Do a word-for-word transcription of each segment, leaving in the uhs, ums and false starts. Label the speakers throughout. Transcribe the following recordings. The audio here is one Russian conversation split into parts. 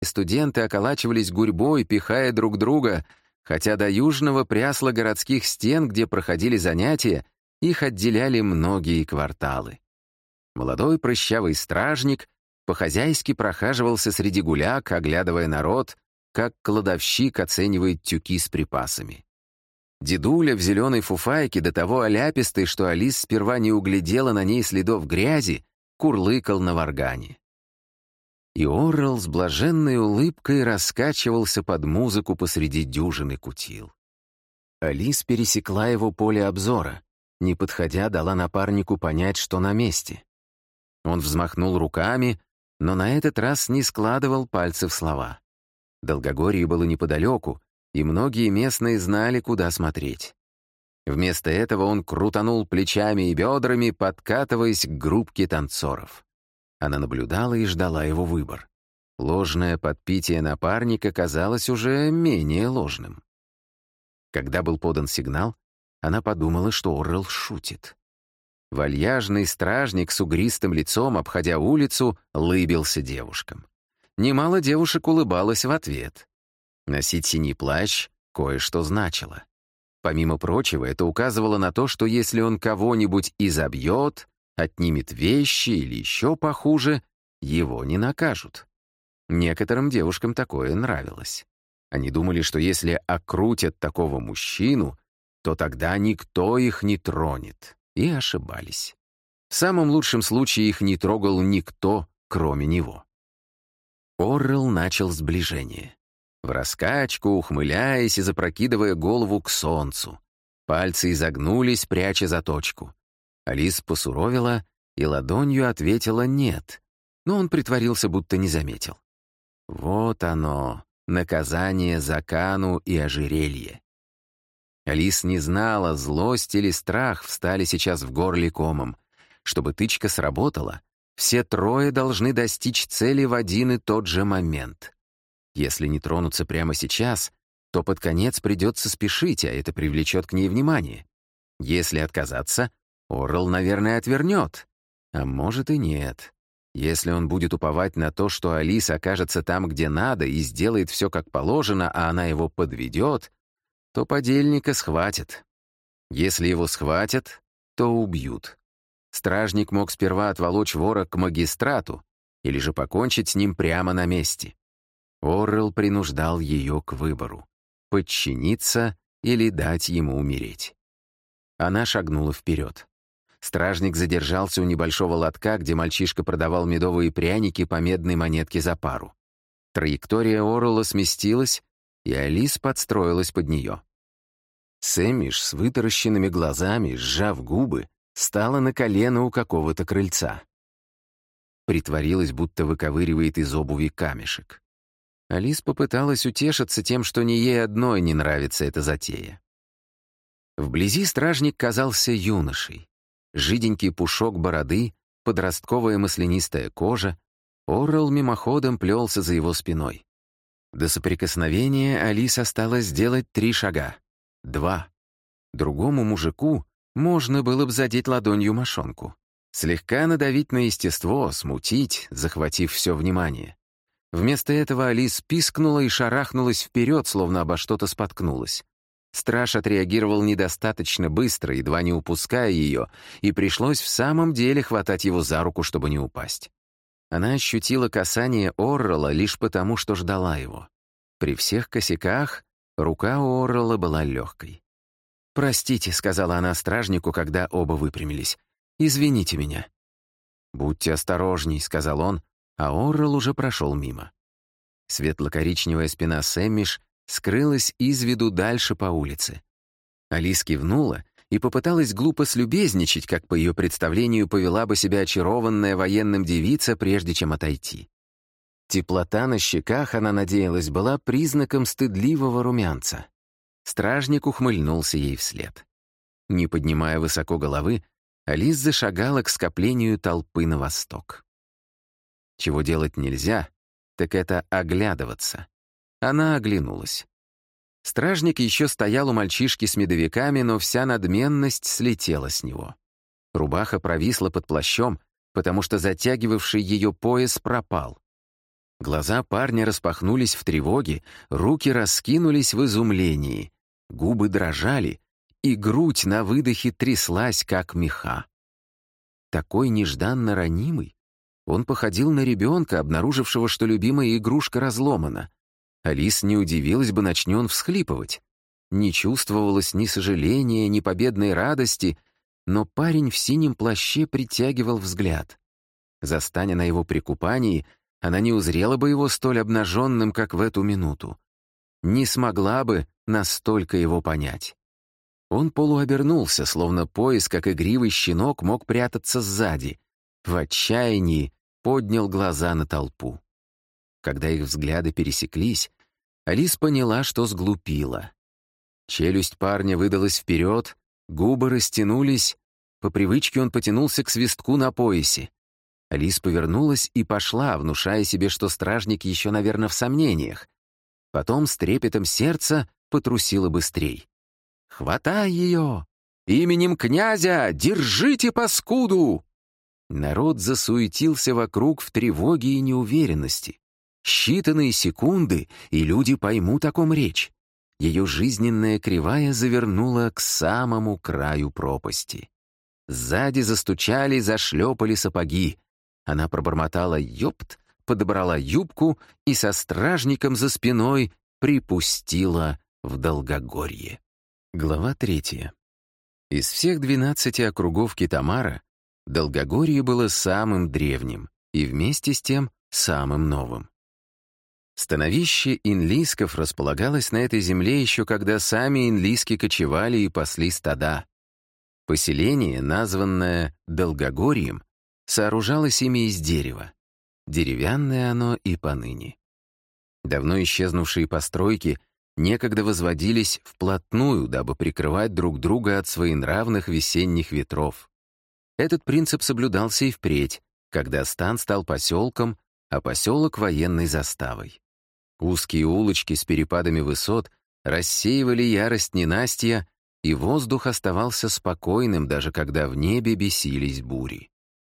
Speaker 1: студенты околачивались гурьбой, пихая друг друга, хотя до южного прясла городских стен, где проходили занятия, их отделяли многие кварталы. Молодой прыщавый стражник по-хозяйски прохаживался среди гуляк, оглядывая народ, как кладовщик оценивает тюки с припасами. Дедуля в зеленой фуфайке, до того оляпистой, что Алис сперва не углядела на ней следов грязи, курлыкал на варгане. И Оррелл с блаженной улыбкой раскачивался под музыку посреди дюжины кутил. Алис пересекла его поле обзора, не подходя, дала напарнику понять, что на месте. Он взмахнул руками, но на этот раз не складывал пальцы в слова. Долгогорье было неподалеку, и многие местные знали, куда смотреть. Вместо этого он крутанул плечами и бедрами, подкатываясь к группке танцоров. Она наблюдала и ждала его выбор. Ложное подпитие напарника казалось уже менее ложным. Когда был подан сигнал, она подумала, что Оррелл шутит. Вальяжный стражник с угристым лицом, обходя улицу, лыбился девушкам. Немало девушек улыбалось в ответ. Носить синий плащ кое-что значило. Помимо прочего, это указывало на то, что если он кого-нибудь изобьет, отнимет вещи или еще похуже, его не накажут. Некоторым девушкам такое нравилось. Они думали, что если окрутят такого мужчину, то тогда никто их не тронет, и ошибались. В самом лучшем случае их не трогал никто, кроме него. Оррелл начал сближение. В раскачку, ухмыляясь и запрокидывая голову к солнцу. Пальцы изогнулись, пряча заточку. Алис посуровила и ладонью ответила «нет», но он притворился, будто не заметил. Вот оно, наказание за Кану и ожерелье. Алис не знала, злость или страх встали сейчас в горле комом. Чтобы тычка сработала, все трое должны достичь цели в один и тот же момент. Если не тронуться прямо сейчас, то под конец придется спешить, а это привлечет к ней внимание. Если отказаться, Оррелл, наверное, отвернет. А может и нет. Если он будет уповать на то, что Алис окажется там, где надо, и сделает все как положено, а она его подведет, то подельника схватят. Если его схватят, то убьют. Стражник мог сперва отволочь вора к магистрату или же покончить с ним прямо на месте. Оррелл принуждал ее к выбору — подчиниться или дать ему умереть. Она шагнула вперед. Стражник задержался у небольшого лотка, где мальчишка продавал медовые пряники по медной монетке за пару. Траектория Оррелла сместилась, и Алис подстроилась под нее. Сэммиш с вытаращенными глазами, сжав губы, стала на колено у какого-то крыльца. Притворилась, будто выковыривает из обуви камешек. Алис попыталась утешиться тем, что ни ей одной не нравится эта затея. Вблизи стражник казался юношей. Жиденький пушок бороды, подростковая маслянистая кожа. Оррелл мимоходом плелся за его спиной. До соприкосновения Алис осталось сделать три шага. Два. Другому мужику можно было бы задеть ладонью мошонку. Слегка надавить на естество, смутить, захватив все внимание. Вместо этого Алис пискнула и шарахнулась вперед, словно обо что-то споткнулась. Страж отреагировал недостаточно быстро, едва не упуская ее, и пришлось в самом деле хватать его за руку, чтобы не упасть. Она ощутила касание Оррелла лишь потому, что ждала его. При всех косяках рука у Оррелла была легкой. «Простите», — сказала она стражнику, когда оба выпрямились. «Извините меня». «Будьте осторожней», — сказал он, а Оррелл уже прошел мимо. Светло-коричневая спина Сэммиш скрылась из виду дальше по улице. Алис кивнула и попыталась глупо слюбезничать, как по ее представлению повела бы себя очарованная военным девица, прежде чем отойти. Теплота на щеках, она надеялась, была признаком стыдливого румянца. Стражник ухмыльнулся ей вслед. Не поднимая высоко головы, Алис зашагала к скоплению толпы на восток. Чего делать нельзя, так это оглядываться. Она оглянулась. Стражник еще стоял у мальчишки с медовиками, но вся надменность слетела с него. Рубаха провисла под плащом, потому что затягивавший ее пояс пропал. Глаза парня распахнулись в тревоге, руки раскинулись в изумлении, губы дрожали, и грудь на выдохе тряслась, как меха. Такой нежданно ранимый, он походил на ребенка, обнаружившего, что любимая игрушка разломана. Алис не удивилась бы, начни он всхлипывать. Не чувствовалось ни сожаления, ни победной радости, но парень в синем плаще притягивал взгляд. Застань на его прикупании, она не узрела бы его столь обнаженным, как в эту минуту. Не смогла бы настолько его понять. Он полуобернулся, словно пояс, как игривый щенок, мог прятаться сзади. В отчаянии поднял глаза на толпу. Когда их взгляды пересеклись, Алис поняла, что сглупила. Челюсть парня выдалась вперед, губы растянулись, по привычке он потянулся к свистку на поясе. Алис повернулась и пошла, внушая себе, что стражник еще, наверное, в сомнениях. Потом с трепетом сердца потрусила быстрей. «Хватай ее! Именем князя держите паскуду!» Народ засуетился вокруг в тревоге и неуверенности. Считанные секунды, и люди поймут, о ком речь. Ее жизненная кривая завернула к самому краю пропасти. Сзади застучали, зашлепали сапоги. Она пробормотала «ёпт», подобрала юбку и со стражником за спиной припустила в Долгогорье. Глава третья. Из всех двенадцати округов Китамара Долгогорье было самым древним и вместе с тем самым новым. Становище инлисков располагалось на этой земле еще когда сами инлиски кочевали и пасли стада. Поселение, названное Долгогорьем, сооружалось ими из дерева. Деревянное оно и поныне. Давно исчезнувшие постройки некогда возводились вплотную, дабы прикрывать друг друга от своенравных весенних ветров. Этот принцип соблюдался и впредь, когда стан стал поселком, а поселок — военной заставой. Узкие улочки с перепадами высот рассеивали ярость ненастья, и воздух оставался спокойным, даже когда в небе бесились бури.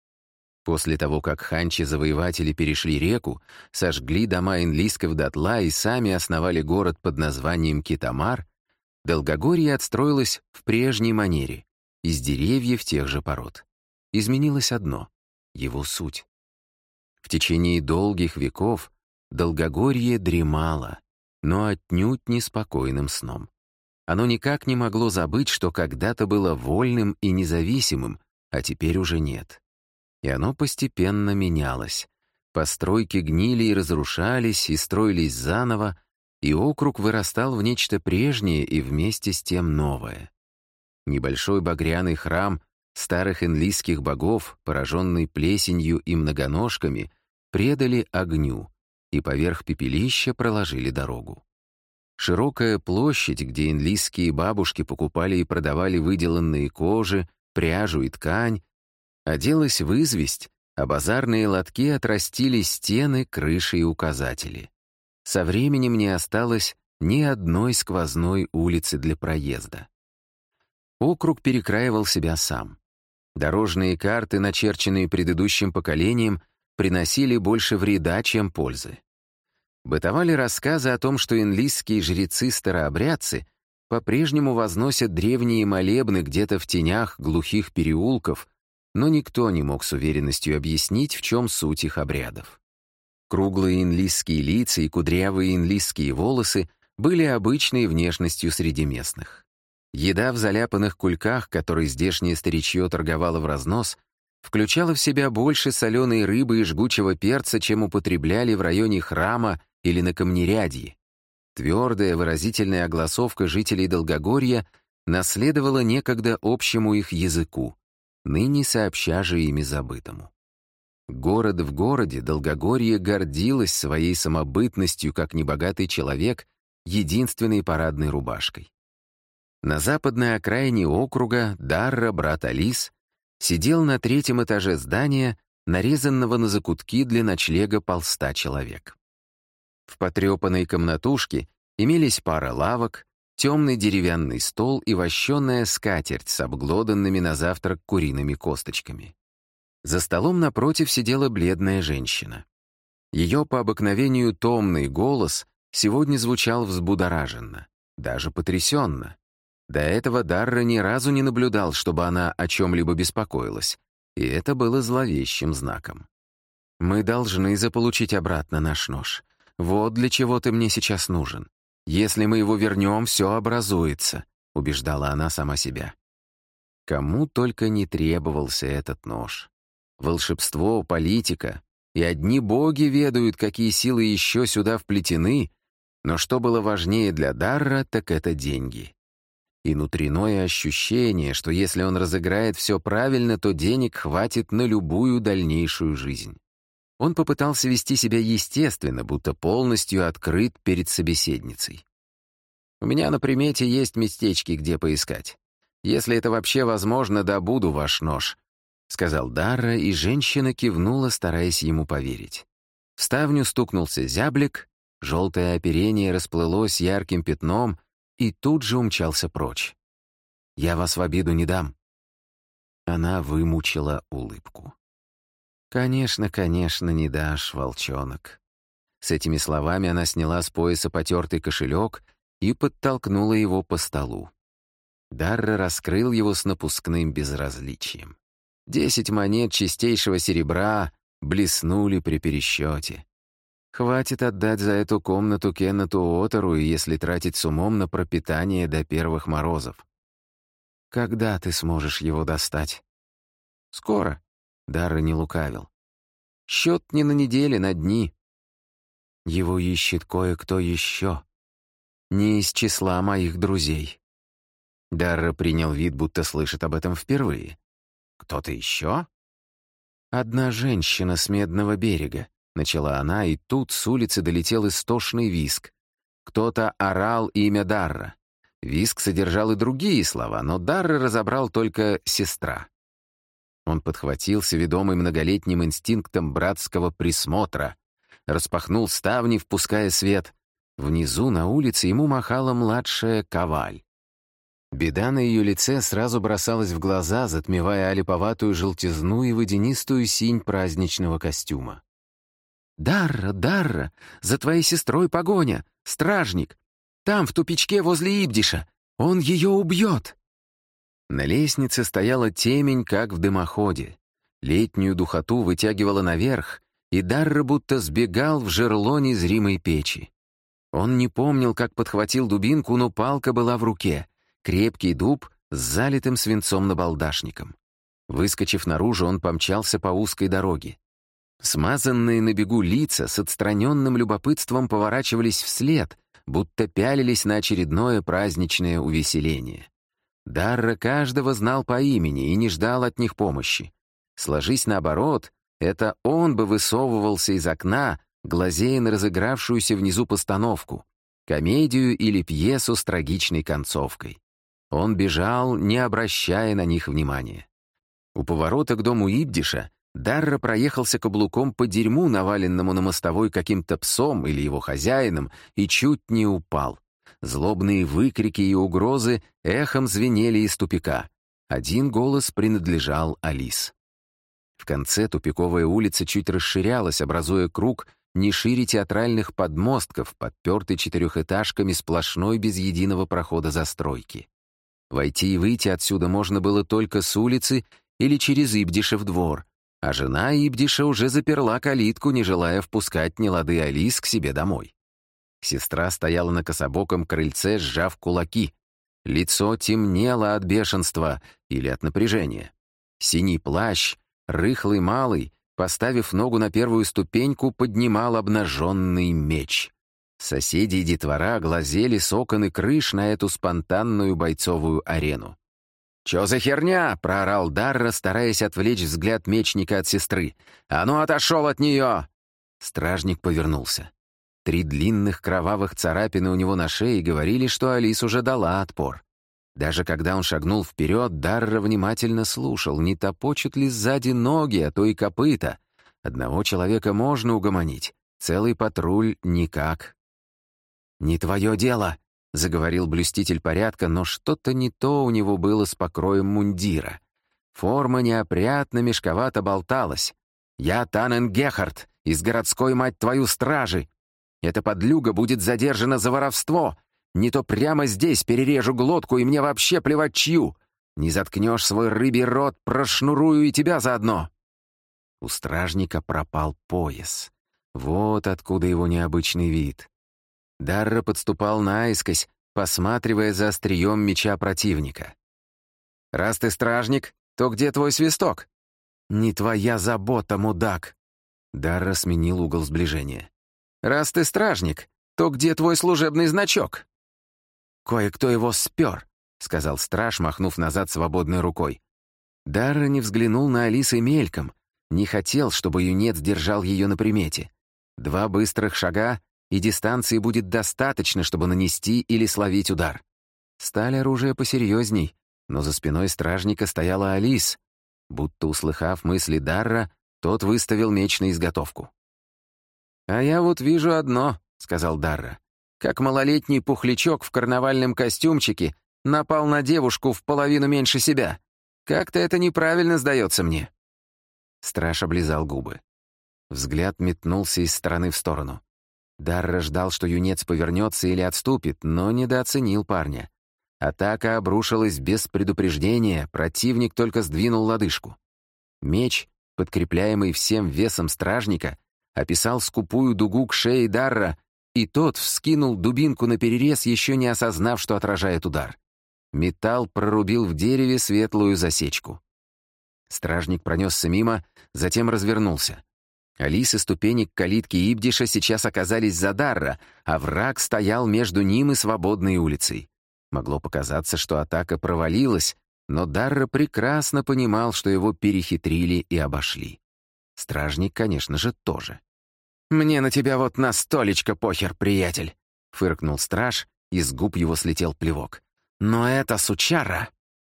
Speaker 1: После того, как ханчи-завоеватели перешли реку, сожгли дома инлисков дотла и сами основали город под названием Китамар, Долгогорье отстроилось в прежней манере, из деревьев тех же пород. Изменилось одно — его суть. В течение долгих веков Долгогорье дремало, но отнюдь не спокойным сном. Оно никак не могло забыть, что когда-то было вольным и независимым, а теперь уже нет. И оно постепенно менялось. Постройки гнили и разрушались, и строились заново, и округ вырастал в нечто прежнее и вместе с тем новое. Небольшой багряный храм старых инлиских богов, пораженный плесенью и многоножками, предали огню, и поверх пепелища проложили дорогу. Широкая площадь, где инлиские бабушки покупали и продавали выделанные кожи, пряжу и ткань, оделась в известь, а базарные лотки отрастили стены, крыши и указатели. Со временем не осталось ни одной сквозной улицы для проезда. Округ перекраивал себя сам. Дорожные карты, начерченные предыдущим поколением, приносили больше вреда, чем пользы. Бытовали рассказы о том, что инлисские жрецы-старообрядцы по-прежнему возносят древние молебны где-то в тенях глухих переулков, но никто не мог с уверенностью объяснить, в чем суть их обрядов. Круглые инлисские лица и кудрявые инлисские волосы были обычной внешностью среди местных. Еда в заляпанных кульках, которой здешнее старичье торговало в разнос, включала в себя больше соленой рыбы и жгучего перца, чем употребляли в районе храма или на камнерядье. Твердая выразительная огласовка жителей Долгогорья наследовала некогда общему их языку, ныне сообща же ими забытому. Город в городе Долгогорье гордилось своей самобытностью, как небогатый человек, единственной парадной рубашкой. На западной окраине округа Дарра, брат Алис, сидел на третьем этаже здания, нарезанного на закутки для ночлега полста человек. В потрепанной комнатушке имелись пара лавок, темный деревянный стол и вощеная скатерть с обглоданными на завтрак куриными косточками. За столом напротив сидела бледная женщина. Ее по обыкновению томный голос сегодня звучал взбудораженно, даже потрясенно. До этого Дарра ни разу не наблюдал, чтобы она о чем-либо беспокоилась, и это было зловещим знаком. «Мы должны заполучить обратно наш нож. Вот для чего ты мне сейчас нужен. Если мы его вернем, все образуется», — убеждала она сама себя. Кому только не требовался этот нож. Волшебство, политика, и одни боги ведают, какие силы еще сюда вплетены, но что было важнее для Дарра, так это деньги. И внутреннее ощущение, что если он разыграет все правильно, то денег хватит на любую дальнейшую жизнь. Он попытался вести себя естественно, будто полностью открыт перед собеседницей. «У меня на примете есть местечки, где поискать. Если это вообще возможно, добуду ваш нож», — сказал Дарра, и женщина кивнула, стараясь ему поверить. В ставню стукнулся зяблик, желтое оперение расплылось ярким пятном и тут же умчался прочь. «Я вас в обиду не дам». Она вымучила улыбку. «Конечно, конечно, не дашь, волчонок». С этими словами она сняла с пояса потертый кошелек и подтолкнула его по столу. Дарра раскрыл его с напускным безразличием. Десять монет чистейшего серебра блеснули при пересчете. Хватит отдать за эту комнату Кеннету Отеру, если тратить с умом на пропитание до первых морозов. Когда ты сможешь его достать? Скоро. Дарра не лукавил. Счет не на недели, на дни. Его ищет кое-кто еще. Не из числа моих друзей. Дарра принял вид, будто слышит об этом впервые. «Кто-то еще?» «Одна женщина с Медного берега», — начала она, и тут с улицы долетел истошный визг. Кто-то орал имя Дарра. Визг содержал и другие слова, но Дарра разобрал только «сестра». Он подхватился, ведомый многолетним инстинктом братского присмотра, распахнул ставни, впуская свет. Внизу на улице ему махала младшая Коваль. Беда на ее лице сразу бросалась в глаза, затмевая олиповатую желтизну и водянистую синь праздничного костюма. «Дарра, Дарра, за твоей сестрой погоня! Стражник! Там, в тупичке возле Ибдиша! Он ее убьет!» На лестнице стояла темень, как в дымоходе. Летнюю духоту вытягивала наверх, и Дарра будто сбегал в жерло незримой печи. Он не помнил, как подхватил дубинку, но палка была в руке. Крепкий дуб с залитым свинцом набалдашником. Выскочив наружу, он помчался по узкой дороге. Смазанные на бегу лица с отстраненным любопытством поворачивались вслед, будто пялились на очередное праздничное увеселение. Дарра каждого знал по имени и не ждал от них помощи. Сложись наоборот, это он бы высовывался из окна, глазея на разыгравшуюся внизу постановку, комедию или пьесу с трагичной концовкой. Он бежал, не обращая на них внимания. У поворота к дому Ибдиша Дарра проехался каблуком по дерьму, наваленному на мостовой каким-то псом или его хозяином, и чуть не упал. Злобные выкрики и угрозы эхом звенели из тупика. Один голос принадлежал Алис. В конце тупиковая улица чуть расширялась, образуя круг не шире театральных подмостков, подпертый четырехэтажками сплошной без единого прохода застройки. Войти и выйти отсюда можно было только с улицы или через Ибдишев двор, а жена Ибдиша уже заперла калитку, не желая впускать нелады Алис к себе домой. Сестра стояла на кособоком крыльце, сжав кулаки. Лицо темнело от бешенства или от напряжения. Синий плащ, рыхлый малый, поставив ногу на первую ступеньку, поднимал обнаженный меч. Соседи и детвора глазели с окон и крыш на эту спонтанную бойцовую арену. «Чё за херня?» — проорал Дарра, стараясь отвлечь взгляд мечника от сестры. «А ну, отошел от нее!» Стражник повернулся. Три длинных кровавых царапины у него на шее говорили, что Алис уже дала отпор. Даже когда он шагнул вперед, Дарра внимательно слушал, не топочут ли сзади ноги, а то и копыта. Одного человека можно угомонить, целый патруль — никак. «Не твое дело», — заговорил блюститель порядка, но что-то не то у него было с покроем мундира. Форма неопрятно мешковато болталась. «Я Танен Гехард, Из городской, мать твою, стражи. Эта подлюга будет задержана за воровство. Не то прямо здесь перережу глотку, и мне вообще плевать чью. Не заткнешь свой рыбий рот, прошнурую и тебя заодно». У стражника пропал пояс. Вот откуда его необычный вид. Дарра подступал наискось, посматривая за острием меча противника. «Раз ты стражник, то где твой свисток?» «Не твоя забота, мудак!» Дарра сменил угол сближения. «Раз ты стражник, то где твой служебный значок?» «Кое-кто его спер», — сказал страж, махнув назад свободной рукой. Дарра не взглянул на Алисы мельком, не хотел, чтобы юнец держал ее на примете. Два быстрых шага, и дистанции будет достаточно, чтобы нанести или словить удар. Сталь оружия посерьезней, но за спиной стражника стояла Алис. Будто услыхав мысли Дарра, тот выставил меч на изготовку. «А я вот вижу одно», — сказал Дарра. «Как малолетний пухлячок в карнавальном костюмчике напал на девушку в половину меньше себя. Как-то это неправильно сдается мне». Страж облизал губы. Взгляд метнулся из стороны в сторону. Дарра ждал, что юнец повернется или отступит, но недооценил парня. Атака обрушилась без предупреждения, противник только сдвинул лодыжку. Меч, подкрепляемый всем весом стражника, описал скупую дугу к шее Дарра, и тот вскинул дубинку наперерез, еще не осознав, что отражает удар. Металл прорубил в дереве светлую засечку. Стражник пронесся мимо, затем развернулся. Алис и ступени калитки Ибдиша сейчас оказались за Дарра, а враг стоял между ним и свободной улицей. Могло показаться, что атака провалилась, но Дарра прекрасно понимал, что его перехитрили и обошли. Стражник, конечно же, тоже. «Мне на тебя вот на столечко похер, приятель!» — фыркнул страж, и с губ его слетел плевок. «Но это сучара!»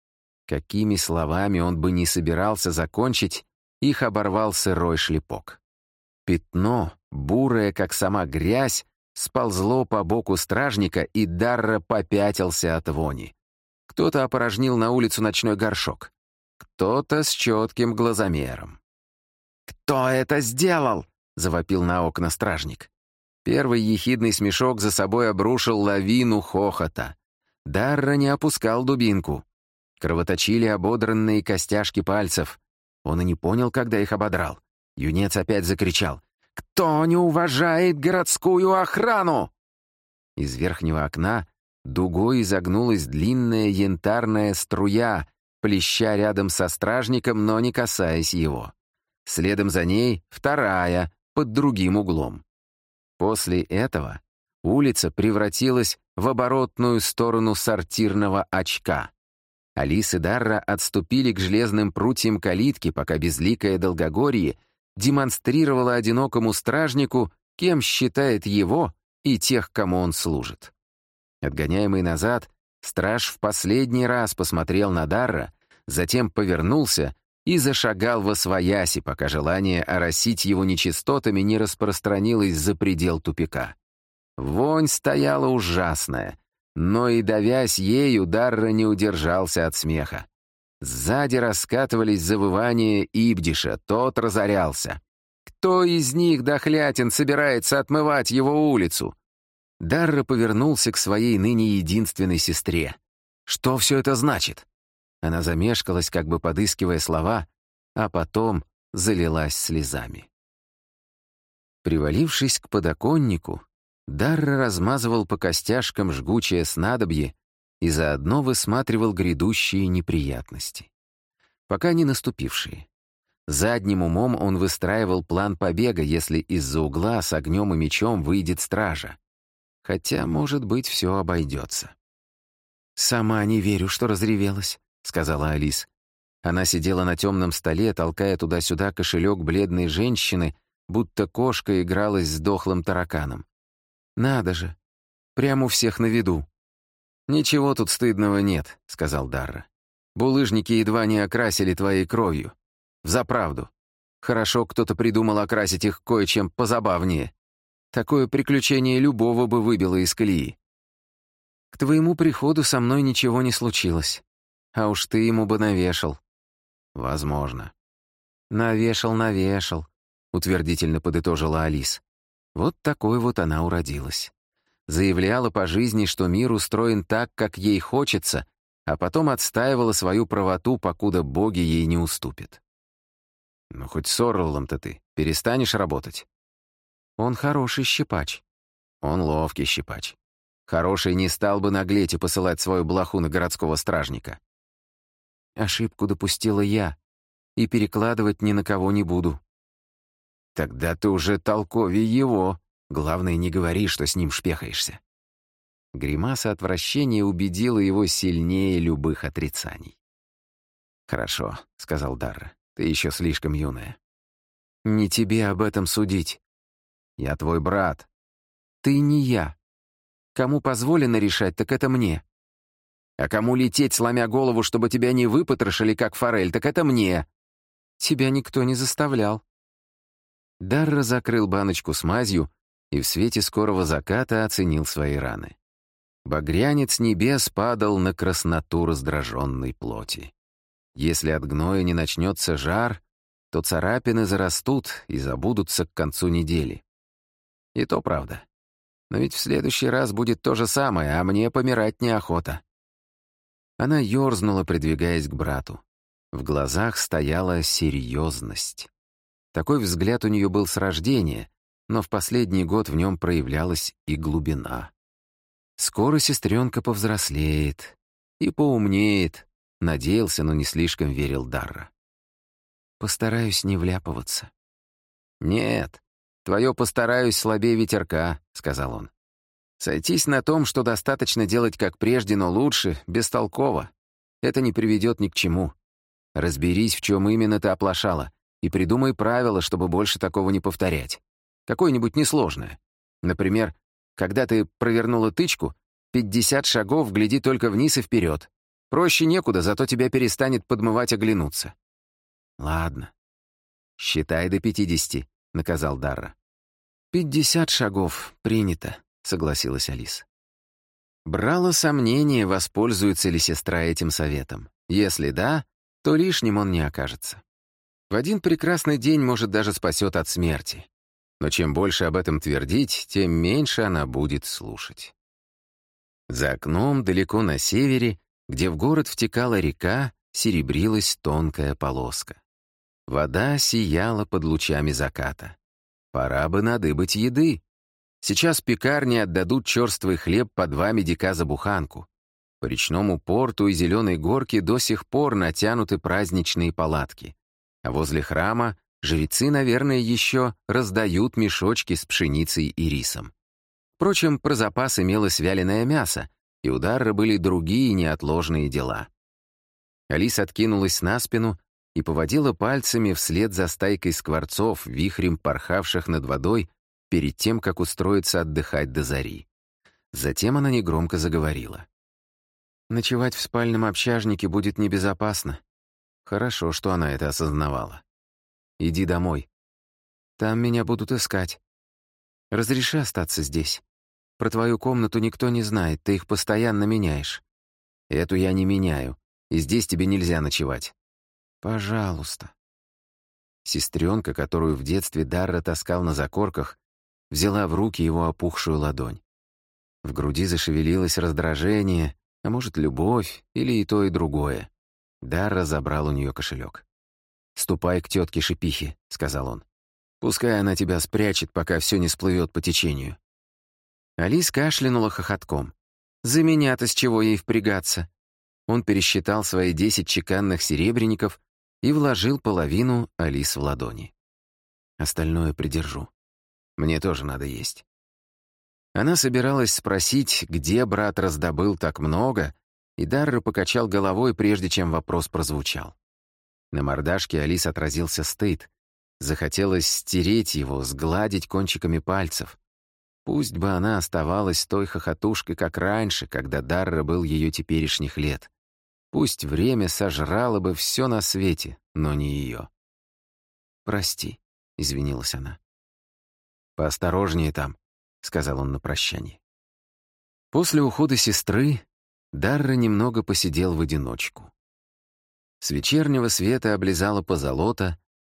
Speaker 1: Какими словами он бы не собирался закончить, их оборвал сырой шлепок. Пятно, бурое, как сама грязь, сползло по боку стражника, и Дарра попятился от вони. Кто-то опорожнил на улицу ночной горшок. Кто-то с четким глазомером. «Кто это сделал?» — завопил на окна стражник. Первый ехидный смешок за собой обрушил лавину хохота. Дарра не опускал дубинку. Кровоточили ободранные костяшки пальцев. Он и не понял, когда их ободрал. Юнец опять закричал: «Кто не уважает городскую охрану?» Из верхнего окна дугой изогнулась длинная янтарная струя, плеща рядом со стражником, но не касаясь его. Следом за ней вторая, под другим углом. После этого улица превратилась в оборотную сторону сортирного очка. Алис и Дарра отступили к железным прутьям калитки, пока безликое Долгогорье демонстрировало одинокому стражнику, кем считает его и тех, кому он служит. Отгоняемый назад, страж в последний раз посмотрел на Дарра, затем повернулся и зашагал восвояси, пока желание оросить его нечистотами не распространилось за предел тупика. Вонь стояла ужасная, но и давясь ею, Дарра не удержался от смеха. Сзади раскатывались завывания Ибдиша, тот разорялся. Кто из них, дохлятин, собирается отмывать его улицу? Дарра повернулся к своей ныне единственной сестре. Что все это значит? Она замешкалась, как бы подыскивая слова, а потом залилась слезами. Привалившись к подоконнику, Дарра размазывал по костяшкам жгучее снадобье и заодно высматривал грядущие неприятности. Пока не наступившие. Задним умом он выстраивал план побега, если из-за угла с огнем и мечом выйдет стража. Хотя, может быть, все обойдется. «Сама не верю, что разревелась», — сказала Алис. Она сидела на темном столе, толкая туда-сюда кошелек бледной женщины, будто кошка игралась с дохлым тараканом. «Надо же! Прямо у всех на виду!» «Ничего тут стыдного нет», — сказал Дарра. «Булыжники едва не окрасили твоей кровью. Взаправду. Хорошо, кто-то придумал окрасить их кое-чем позабавнее. Такое приключение любого бы выбило из колеи. К твоему приходу со мной ничего не случилось. А уж ты ему бы навешал». «Возможно». «Навешал, навешал. утвердительно подытожила Алис. Вот такой вот она уродилась. Заявляла по жизни, что мир устроен так, как ей хочется, а потом отстаивала свою правоту, покуда боги ей не уступят. «Ну, хоть с Орлом-то ты перестанешь работать?» «Он хороший щипач». «Он ловкий щипач. Хороший не стал бы наглеть и посылать свою блоху на городского стражника». «Ошибку допустила я, и перекладывать ни на кого не буду». «Тогда ты уже толковей его. Главное, не говори, что с ним шпехаешься». Гримаса отвращения убедила его сильнее любых отрицаний. «Хорошо», — сказал Дарра, — «ты еще слишком юная». «Не тебе об этом судить». «Я твой брат». «Ты не я. Кому позволено решать, так это мне. А кому лететь, сломя голову, чтобы тебя не выпотрошили, как форель, так это мне. Тебя никто не заставлял». Дарра закрыл баночку с мазью и в свете скорого заката оценил свои раны. Багрянец небес падал на красноту раздраженной плоти. Если от гноя не начнется жар, то царапины зарастут и забудутся к концу недели. И то правда. Но ведь в следующий раз будет то же самое, а мне помирать неохота. Она ёрзнула, придвигаясь к брату. В глазах стояла серьезность. Такой взгляд у нее был с рождения, но в последний год в нем проявлялась и глубина. Скоро сестренка повзрослеет и поумнеет, надеялся, но не слишком верил Дарра. «Постараюсь не вляпываться». «Нет, твое постараюсь слабее ветерка», — сказал он. «Сойтись на том, что достаточно делать как прежде, но лучше, бестолково. Это не приведет ни к чему. Разберись, в чем именно ты оплошала, и придумай правила, чтобы больше такого не повторять. Какое-нибудь несложное. Например, когда ты провернула тычку, пятьдесят шагов гляди только вниз и вперед. Проще некуда, зато тебя перестанет подмывать оглянуться». «Ладно. Считай до пятидесяти», — наказал Дарра. «Пятьдесят шагов. Принято», — согласилась Алис. Брало сомнение, воспользуется ли сестра этим советом. Если да, то лишним он не окажется. В один прекрасный день, может, даже спасет от смерти. Но чем больше об этом твердить, тем меньше она будет слушать. За окном, далеко на севере, где в город втекала река, серебрилась тонкая полоска. Вода сияла под лучами заката. Пора бы надыбать еды. Сейчас пекарни отдадут черствый хлеб по два медика за буханку. По речному порту и зеленой горке до сих пор натянуты праздничные палатки. А возле храма жрецы, наверное, еще раздают мешочки с пшеницей и рисом. Впрочем, про запас имелось вяленое мясо, и у Дарры были другие неотложные дела. Алис откинулась на спину и поводила пальцами вслед за стайкой скворцов, вихрем порхавших над водой, перед тем, как устроиться отдыхать до зари. Затем она негромко заговорила. «Ночевать в спальном общажнике будет небезопасно. Хорошо, что она это осознавала. Иди домой. Там меня будут искать. Разреши остаться здесь. Про твою комнату никто не знает, ты их постоянно меняешь. Эту я не меняю, и здесь тебе нельзя ночевать. Пожалуйста». Сестренка, которую в детстве Дарра таскал на закорках, взяла в руки его опухшую ладонь. В груди зашевелилось раздражение, а может, любовь, или и то, и другое. Дарра забрал у нее кошелек. «Ступай к тетке Шипихе», — сказал он. «Пускай она тебя спрячет, пока все не сплывет по течению». Алис кашлянула хохотком. «За меня-то с чего ей впрягаться?» Он пересчитал свои десять чеканных серебряников и вложил половину Алис в ладони. «Остальное придержу. Мне тоже надо есть». Она собиралась спросить, где брат раздобыл так много, и Дарра покачал головой, прежде чем вопрос прозвучал. На мордашке Алис отразился стыд. Захотелось стереть его, сгладить кончиками пальцев. Пусть бы она оставалась той хохотушкой, как раньше, когда Дарра был ее теперешних лет. Пусть время сожрало бы все на свете, но не ее. «Прости», — извинилась она. «Поосторожнее там», — сказал он на прощание. После ухода сестры Дарра немного посидел в одиночку. С вечернего света облизала позолота,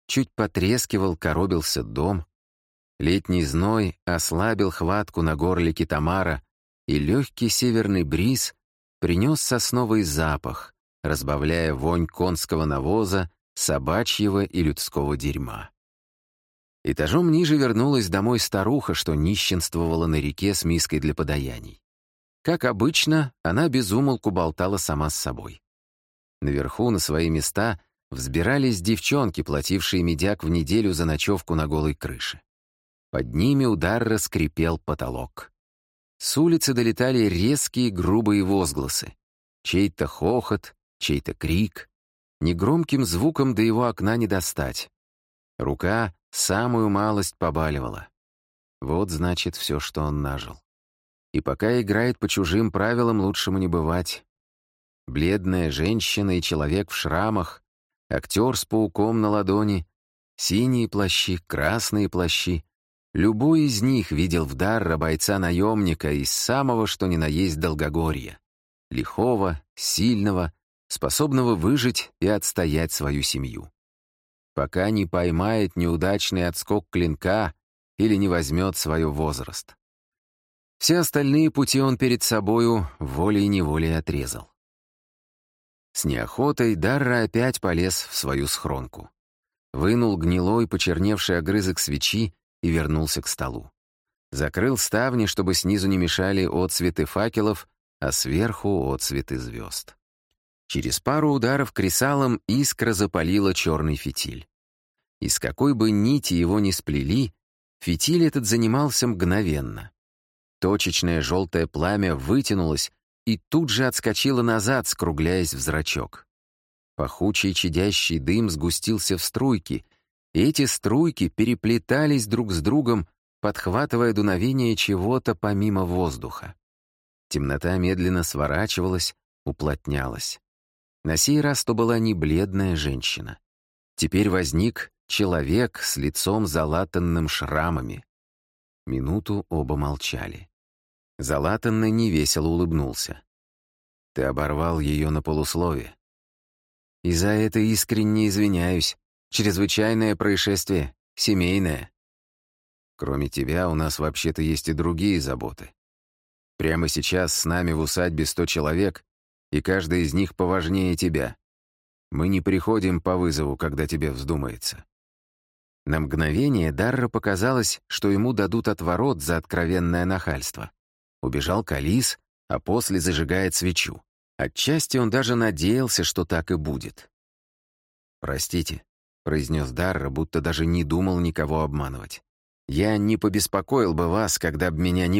Speaker 1: чуть потрескивал, коробился дом. Летний зной ослабил хватку на горлике Тамара, и легкий северный бриз принес сосновый запах, разбавляя вонь конского навоза, собачьего и людского дерьма. Этажом ниже вернулась домой старуха, что нищенствовала на реке с миской для подаяний. Как обычно, она без умолку болтала сама с собой. Наверху, на свои места, взбирались девчонки, платившие медяк в неделю за ночевку на голой крыше. Под ними ударно скрипел потолок. С улицы долетали резкие грубые возгласы. Чей-то хохот, чей-то крик. Негромким звуком до его окна не достать. Рука самую малость побаливала. Вот, значит, все, что он нажил. И пока играет по чужим правилам, лучшему не бывать. Бледная женщина и человек в шрамах, актер с пауком на ладони, синие плащи, красные плащи. Любой из них видел в Дарра бойца-наемника из самого что ни на есть Долгогорья. Лихого, сильного, способного выжить и отстоять свою семью. Пока не поймает неудачный отскок клинка или не возьмет свой возраст. Все остальные пути он перед собою волей-неволей отрезал. С неохотой Дарра опять полез в свою схронку. Вынул гнилой, почерневший огрызок свечи и вернулся к столу. Закрыл ставни, чтобы снизу не мешали отсветы факелов, а сверху отсветы звезд. Через пару ударов кресалом искра запалила черный фитиль. Из какой бы нити его ни сплели, фитиль этот занимался мгновенно. Точечное желтое пламя вытянулось и тут же отскочило назад, скругляясь в зрачок. Пахучий чадящий дым сгустился в струйки, и эти струйки переплетались друг с другом, подхватывая дуновение чего-то помимо воздуха. Темнота медленно сворачивалась, уплотнялась. На сей раз то была не бледная женщина. Теперь возник человек с лицом залатанным шрамами. Минуту оба молчали. Залатанный невесело улыбнулся. «Ты оборвал ее на полуслове. И за это искренне извиняюсь. Чрезвычайное происшествие, семейное. Кроме тебя у нас вообще-то есть и другие заботы. Прямо сейчас с нами в усадьбе сто человек, и каждый из них поважнее тебя. Мы не приходим по вызову, когда тебе вздумается». На мгновение Дарра показалось, что ему дадут отворот за откровенное нахальство. Убежал Калис, а после зажигает свечу. Отчасти он даже надеялся, что так и будет. «Простите», — произнес Дарра, будто даже не думал никого обманывать. «Я не побеспокоил бы вас, когда б меня не